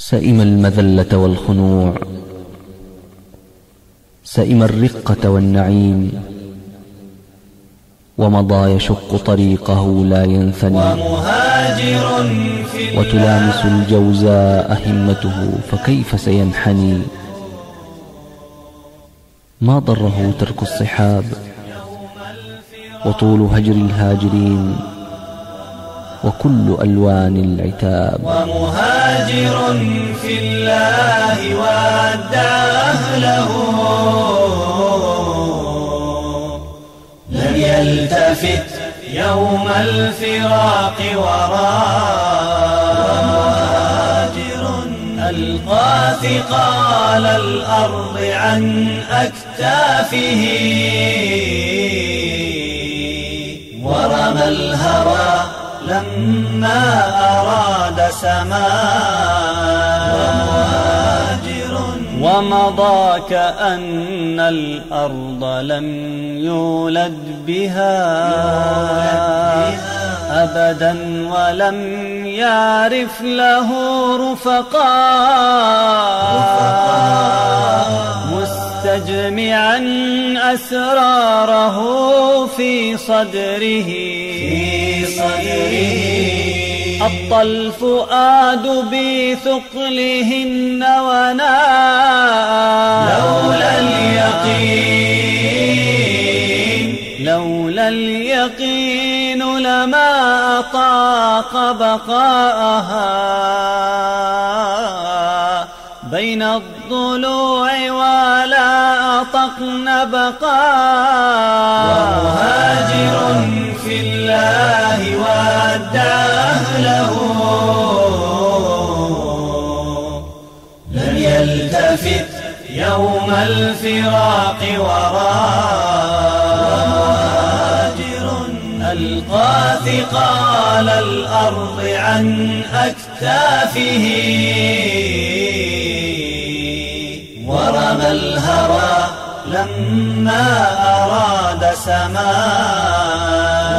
سئم المذلة والخنوع، سئم الرقة والنعيم، ومضى يشق طريقه لا ينثني، وتلامس الجوزاء همته فكيف سينحني. ما ضره ترك الصحاب وطول هجر الهاجرين وكل ألوان العتاب. ومهاجر في الله ودع أهله، لم يلتفت يوم الفراق وراء. ومهاجر ألقى ثقال الأرض عن أكتافه، ورمى الهوى لما أراد سماء. ومضى كأن الأرض لم يولد بها أبدا، ولم يعرف له رفقاء، مستجمعا أسراره في صدره. أطى الفؤاد بثقلهن وناء. لولا اليقين لما أطاق بقاءها بين الضلوع ولا أطقن بقاء. ومهاجر في الله ودع أهله، لم يلتفت يوم الفراق وراء. ومهاجر ألقى ثقال الأرض عن أكتافه، ورمى الهوى لما أراد سماء.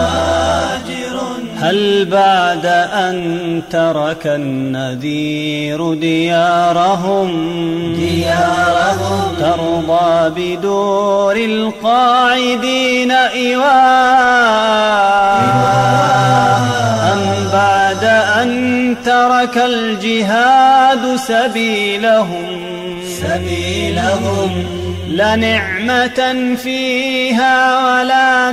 هل بعد أن ترك النذير ديارهم ترضى بدور القاعدين إيواء؟ أم بعد أن ترك الجهاد سبيلهم لا نعمة فيها ولا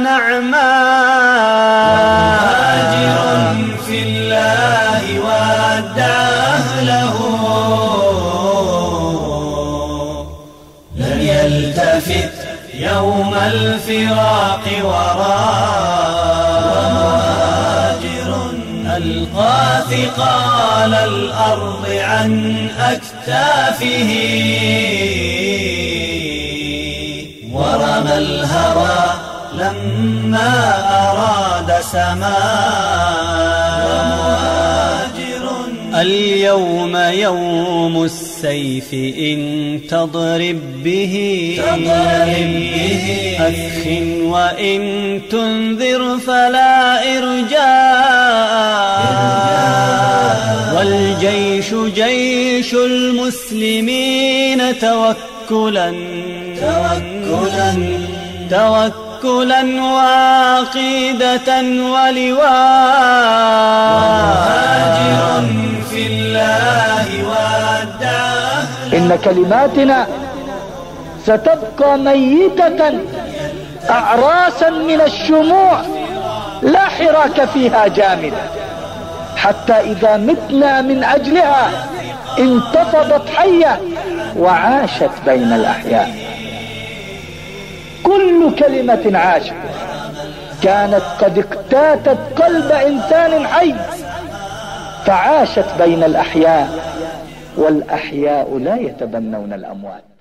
نعماء؟ ومهاجر في الله ودع أهله، لم يلتفت يوم الفراق وراء. ومهاجر ألقى ثقال الأرض عن أكتافه، ورمى الهوى لما أراد سماء. اليوم يوم السيف إن تضرب به أخ، وإن تنذر فلا إرجاء. والجيش جيش المسلمين توكلا وعقيدة ولواء. ومهاجر في الله ودع أهله، إن كلماتنا ستبقى ميتة أعراسا من الشموع لا حراك فيها جامد، حتى إذا متنا من أجلها انتفضت حية وعاشت بين الأحياء. كل كلمة عاشت كانت قد اقتاتت قلب إنسان حي، فعاشت بين الأحياء، والأحياء لا يتبنون الأموات.